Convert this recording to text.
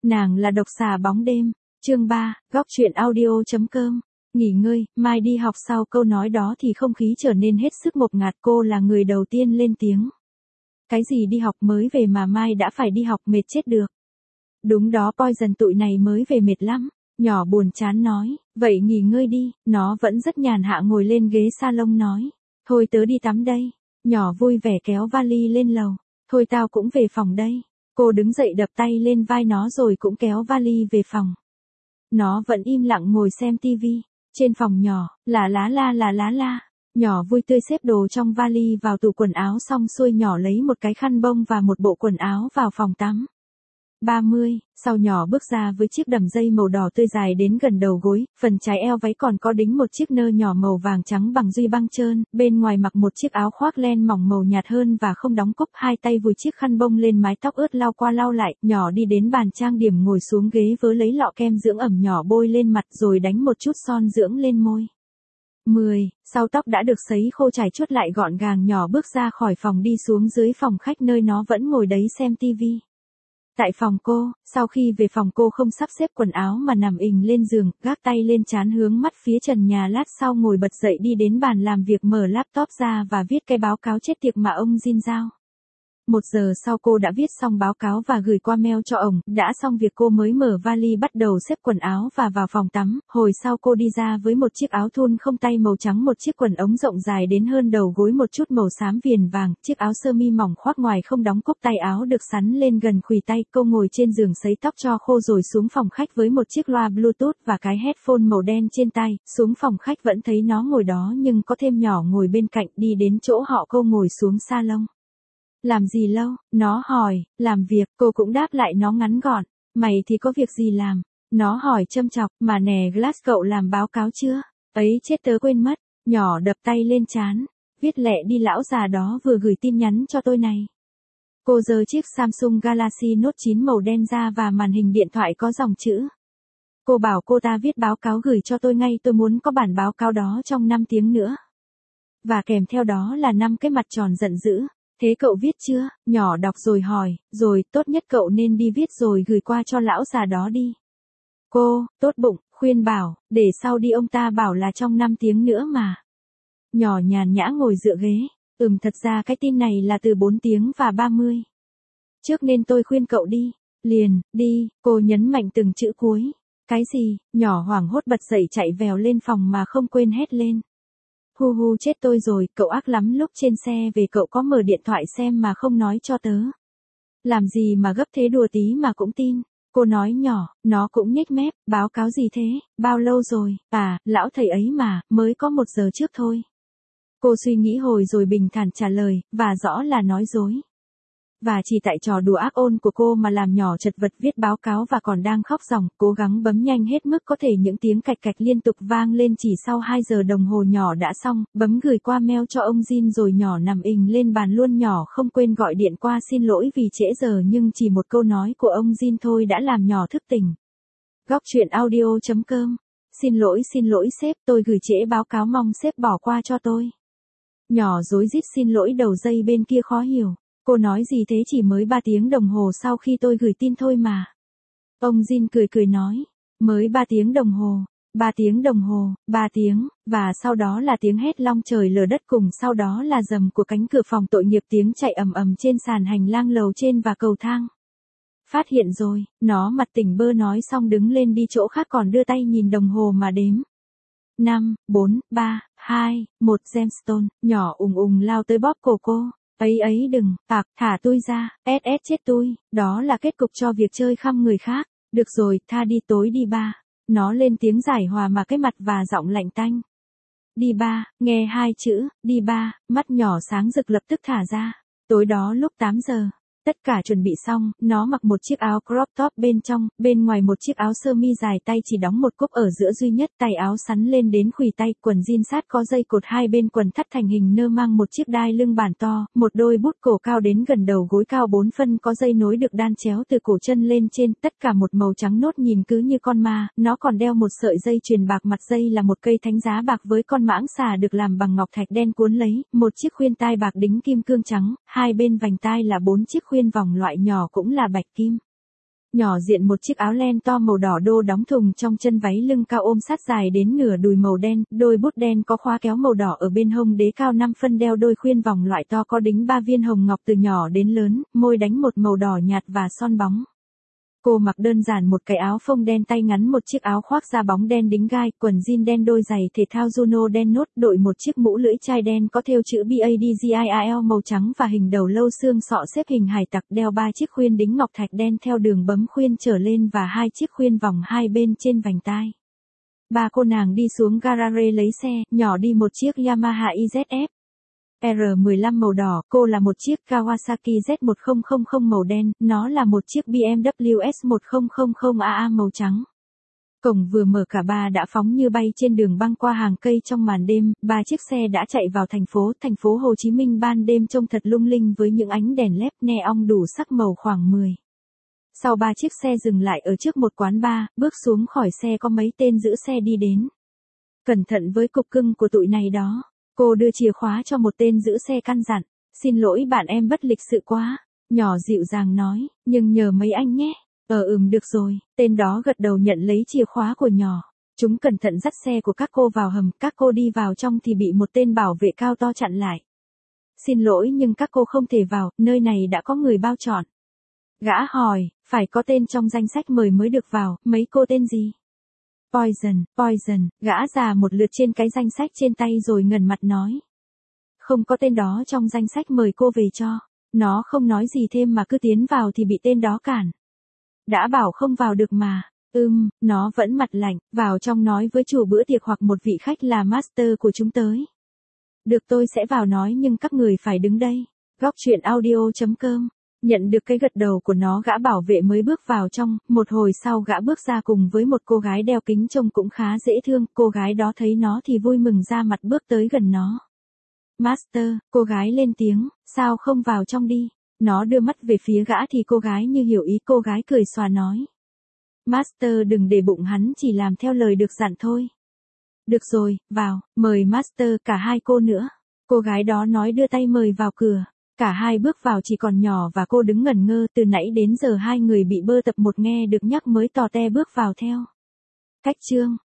Nàng là độc xà bóng đêm. Chương 3, góc truyện audio.com. Nghỉ ngơi, mai đi học. Sau câu nói đó thì không khí trở nên hết sức ngột ngạt. Cô là người đầu tiên lên tiếng. Cái gì đi học, mới về mà mai đã phải đi học, mệt chết được. Đúng đó, Poison tụi này mới về mệt lắm. Nhỏ buồn chán nói, vậy nghỉ ngơi đi. Nó vẫn rất nhàn hạ ngồi lên ghế salon nói, thôi tớ đi tắm đây. Nhỏ vui vẻ kéo vali lên lầu, thôi tao cũng về phòng đây. Cô đứng dậy đập tay lên vai nó rồi cũng kéo vali về phòng. Nó vẫn im lặng ngồi xem tivi. Trên phòng nhỏ, là lá la. Nhỏ vui tươi xếp đồ trong vali vào tủ quần áo xong xuôi nhỏ lấy một cái khăn bông và một bộ quần áo vào phòng tắm. 30, sau nhỏ bước ra với chiếc đầm dây màu đỏ tươi dài đến gần đầu gối, phần trái eo váy còn có đính một chiếc nơ nhỏ màu vàng trắng bằng duy băng trơn, bên ngoài mặc một chiếc áo khoác len mỏng màu nhạt hơn và không đóng cúc, hai tay vùi chiếc khăn bông lên mái tóc ướt lau qua lau lại, nhỏ đi đến bàn trang điểm ngồi xuống ghế vớ lấy lọ kem dưỡng ẩm nhỏ bôi lên mặt rồi đánh một chút son dưỡng lên môi. 10, sau tóc đã được sấy khô chải chuốt lại gọn gàng, nhỏ bước ra khỏi phòng đi xuống dưới phòng khách nơi nó vẫn ngồi đấy xem tivi. Tại phòng cô, sau khi về phòng cô không sắp xếp quần áo mà nằm ình lên giường, gác tay lên trán hướng mắt phía trần nhà, lát sau ngồi bật dậy đi đến bàn làm việc, mở laptop ra và viết cái báo cáo chết tiệt mà ông Jin giao. 1 giờ sau cô đã viết xong báo cáo và gửi qua mail cho ông. Đã xong việc cô mới mở vali bắt đầu xếp quần áo và vào phòng tắm. Hồi sau cô đi ra với một chiếc áo thun không tay màu trắng, một chiếc quần ống rộng dài đến hơn đầu gối một chút màu xám viền vàng, chiếc áo sơ mi mỏng khoác ngoài không đóng cúc, tay áo được sắn lên gần khuỷu tay. Cô ngồi trên giường sấy tóc cho khô rồi xuống phòng khách với một chiếc loa Bluetooth và cái headphone màu đen trên tay. Xuống phòng khách vẫn thấy nó ngồi đó nhưng có thêm nhỏ ngồi bên cạnh. Đi đến chỗ họ cô ngồi xuống salon. Làm gì lâu? Nó hỏi. Làm việc. Cô cũng đáp lại nó ngắn gọn. Mày thì có việc gì làm? Nó hỏi châm chọc. Mà nè Glass, cậu làm báo cáo chưa? Ấy chết, tớ quên mất. Nhỏ đập tay lên trán. Viết lẹ đi, lão già đó vừa gửi tin nhắn cho tôi này. Cô giơ chiếc Samsung Galaxy Note 9 màu đen ra và màn hình điện thoại có dòng chữ. Cô bảo cô ta viết báo cáo gửi cho tôi ngay, tôi muốn có bản báo cáo đó trong 5 tiếng nữa. Và kèm theo đó là 5 cái mặt tròn giận dữ. Thế cậu viết chưa? Nhỏ đọc rồi hỏi, rồi, tốt nhất cậu nên đi viết rồi gửi qua cho lão già đó đi. Cô, tốt bụng, khuyên bảo, để sau đi, ông ta bảo là trong 5 tiếng nữa mà. Nhỏ nhàn nhã ngồi dựa ghế, thật ra cái tin này là từ 4 tiếng và 30. Trước nên tôi khuyên cậu đi, liền, đi, cô nhấn mạnh từng chữ cuối. Cái gì? Nhỏ hoảng hốt bật dậy chạy vèo lên phòng mà không quên hét lên. Hu hu, chết tôi rồi, cậu ác lắm, lúc trên xe về cậu có mở điện thoại xem mà không nói cho tớ. Làm gì mà gấp thế, đùa tí mà cũng tin. Cô nói nhỏ, nó cũng nhếch mép, báo cáo gì thế, bao lâu rồi? À, lão thầy ấy mà, mới có 1 giờ trước thôi. Cô suy nghĩ hồi rồi bình thản trả lời, và rõ là nói dối. Và chỉ tại trò đùa ác ôn của cô mà làm nhỏ chật vật viết báo cáo và còn đang khóc ròng, cố gắng bấm nhanh hết mức có thể. Những tiếng cạch cạch liên tục vang lên. Chỉ sau 2 giờ đồng hồ nhỏ đã xong, bấm gửi qua mail cho ông Jin rồi nhỏ nằm ình lên bàn luôn. Nhỏ không quên gọi điện qua xin lỗi vì trễ giờ, nhưng chỉ một câu nói của ông Jin thôi đã làm nhỏ thức tỉnh. Góc truyện audio.com. Xin lỗi sếp, tôi gửi trễ báo cáo, mong sếp bỏ qua cho tôi. Nhỏ rối rít xin lỗi, đầu dây bên kia khó hiểu. Cô nói gì thế, chỉ mới 3 tiếng đồng hồ sau khi tôi gửi tin thôi mà. Ông Jin cười nói, mới 3 tiếng đồng hồ, 3 tiếng đồng hồ, 3 tiếng, và sau đó là tiếng hét long trời lở đất, cùng sau đó là rầm của cánh cửa phòng tội nghiệp, tiếng chạy ầm ầm trên sàn hành lang lầu trên và cầu thang. Phát hiện rồi, nó mặt tỉnh bơ nói xong đứng lên đi chỗ khác, còn đưa tay nhìn đồng hồ mà đếm. 5, 4, 3, 2, 1 Gemstone. Nhỏ ùng lao tới bóp cổ cô. Ấy đừng, thả tôi ra, chết tôi, đó là kết cục cho việc chơi khăm người khác. Được rồi, tha đi, tối đi ba. Nó lên tiếng giải hòa mà cái mặt và giọng lạnh tanh. Đi ba, nghe 2 chữ, đi ba, mắt nhỏ sáng rực lập tức thả ra. Tối đó lúc 8 giờ. Tất cả chuẩn bị xong, nó mặc một chiếc áo crop top bên trong, bên ngoài một chiếc áo sơ mi dài tay chỉ đóng một cúc ở giữa duy nhất, tay áo sắn lên đến khuỷu tay, quần jean sát có dây cột hai bên, quần thắt thành hình nơ mang một chiếc đai lưng bản to, một đôi bút cổ cao đến gần đầu gối cao 4 phân có dây nối được đan chéo từ cổ chân lên trên, tất cả một màu trắng nốt nhìn cứ như con ma. Nó còn đeo một sợi dây chuyền bạc, mặt dây là một cây thánh giá bạc với con mãng xà được làm bằng ngọc thạch đen cuốn lấy, một chiếc khuyên tai bạc đính kim cương trắng, hai bên vành tai là 4 chiếc khuyên vòng loại nhỏ cũng là bạch kim. Nhỏ diện một chiếc áo len to màu đỏ đô đóng thùng trong chân váy lưng cao ôm sát dài đến nửa đùi màu đen, đôi bút đen có khóa kéo màu đỏ ở bên hông đế cao 5 phân đeo đôi khuyên vòng loại to có đính 3 viên hồng ngọc từ nhỏ đến lớn, môi đánh một màu đỏ nhạt và son bóng. Cô mặc đơn giản một cái áo phông đen tay ngắn một chiếc áo khoác da bóng đen đính gai, quần jean đen đôi giày thể thao Juno đen nốt, đội một chiếc mũ lưỡi chai đen có thêu chữ BADGIAL màu trắng và hình đầu lâu xương sọ xếp hình hải tặc, đeo 3 chiếc khuyên đính ngọc thạch đen theo đường bấm khuyên trở lên và 2 chiếc khuyên vòng hai bên trên vành tai. Ba cô nàng đi xuống garage lấy xe, nhỏ đi một chiếc Yamaha IZF R15 màu đỏ, cô là một chiếc Kawasaki Z1000 màu đen, nó là một chiếc BMW S1000AA màu trắng. Cổng vừa mở cả ba đã phóng như bay trên đường băng qua hàng cây trong màn đêm, ba chiếc xe đã chạy vào thành phố Hồ Chí Minh ban đêm trông thật lung linh với những ánh đèn led neon đủ sắc màu khoảng 10. Sau ba chiếc xe dừng lại ở trước một quán bar, bước xuống khỏi xe có mấy tên giữ xe đi đến. Cẩn thận với cục cưng của tụi này đó. Cô đưa chìa khóa cho một tên giữ xe căn dặn. Xin lỗi bạn em bất lịch sự quá. Nhỏ dịu dàng nói, nhưng nhờ mấy anh nhé. Được rồi. Tên đó gật đầu nhận lấy chìa khóa của nhỏ. Chúng cẩn thận dắt xe của các cô vào hầm. Các cô đi vào trong thì bị một tên bảo vệ cao to chặn lại. Xin lỗi nhưng các cô không thể vào, nơi này đã có người bao chọn. Gã hỏi, phải có tên trong danh sách mời mới được vào, mấy cô tên gì? Poison, gã già một lượt trên cái danh sách trên tay rồi ngẩn mặt nói. Không có tên đó trong danh sách mời cô về cho. Nó không nói gì thêm mà cứ tiến vào thì bị tên đó cản. Đã bảo không vào được mà. Nó vẫn mặt lạnh, vào trong nói với chủ bữa tiệc hoặc một vị khách là master của chúng tới. Được tôi sẽ vào nói nhưng các người phải đứng đây. Góc chuyện audio.com. Nhận được cái gật đầu của nó gã bảo vệ mới bước vào trong, một hồi sau gã bước ra cùng với một cô gái đeo kính trông cũng khá dễ thương, cô gái đó thấy nó thì vui mừng ra mặt bước tới gần nó. Master, cô gái lên tiếng, sao không vào trong đi? Nó đưa mắt về phía gã thì cô gái như hiểu ý cô gái cười xòa nói. Master đừng để bụng hắn chỉ làm theo lời được dặn thôi. Được rồi, vào, mời Master cả hai cô nữa. Cô gái đó nói đưa tay mời vào cửa. Cả hai bước vào chỉ còn nhỏ và cô đứng ngẩn ngơ từ nãy đến giờ hai người bị bơ tập một nghe được nhắc mới tò te bước vào theo. Cách chương